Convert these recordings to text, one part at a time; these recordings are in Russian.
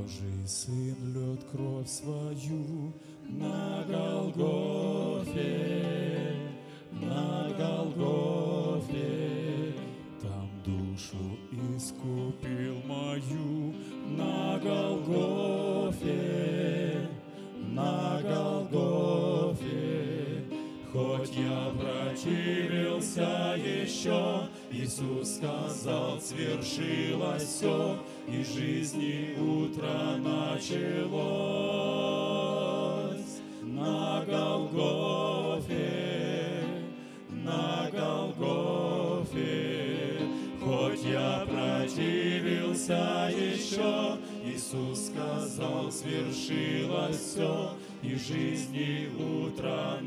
Божий Сын льет кровь свою на Голгофе, на Голгофе. Там душу искупил мою на Голгофе, на Голгофе. Хоть я противился еще, Иисус сказал, свершилось все, и жизни утро началось. На Голгофе, на Голгофе. Хоть я противился еще, Иисус сказал, свершилось все, и жизни утро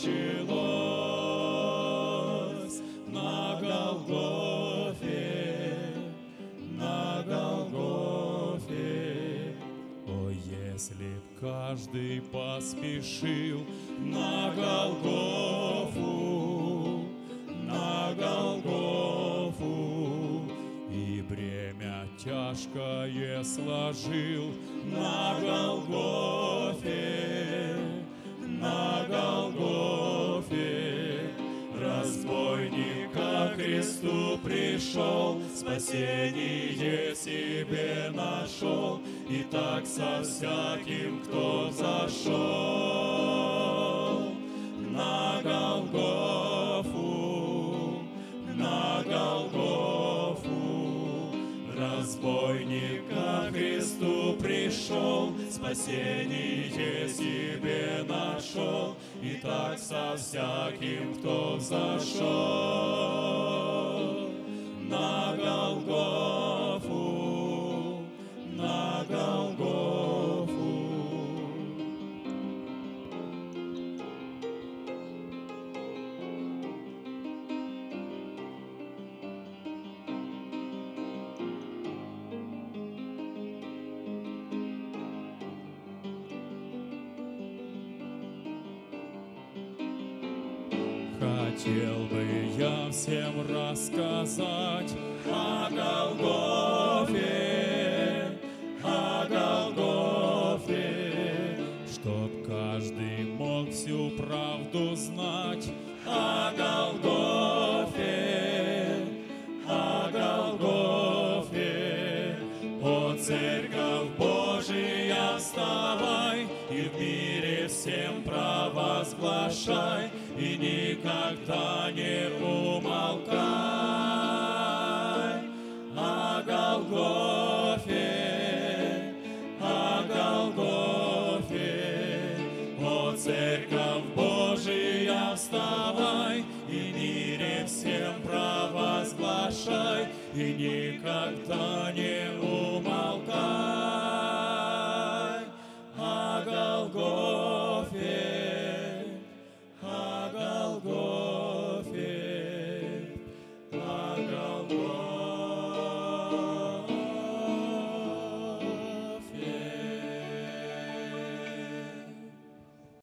началось. На Голгофе, на Голгофе. О, если б каждый поспешил на Голгофу, на Голгофу, и бремя тяжкое сложил на Голгофе, на Голгофе. Разбойник ко кресту пришел, спасение себе нашел, и так со всяким, кто зашел на Голгофу, на Голгофу. Разбойник ко Христу пришел, спасение себе нашел, и так со всяким, кто взошел на Голгофу, на Голгофу. Хотел бы я всем рассказать о Голгофе, о Голгофе, чтоб каждый мог всю правду знать о Голгофе, о Голгофе. О, Церковь Божия, вставай и в мире всем провозглашай, и никогда не умолкай о Голгофе, о Голгофе. О, Церковь Божия, вставай и мире всем провозглашай, и никогда не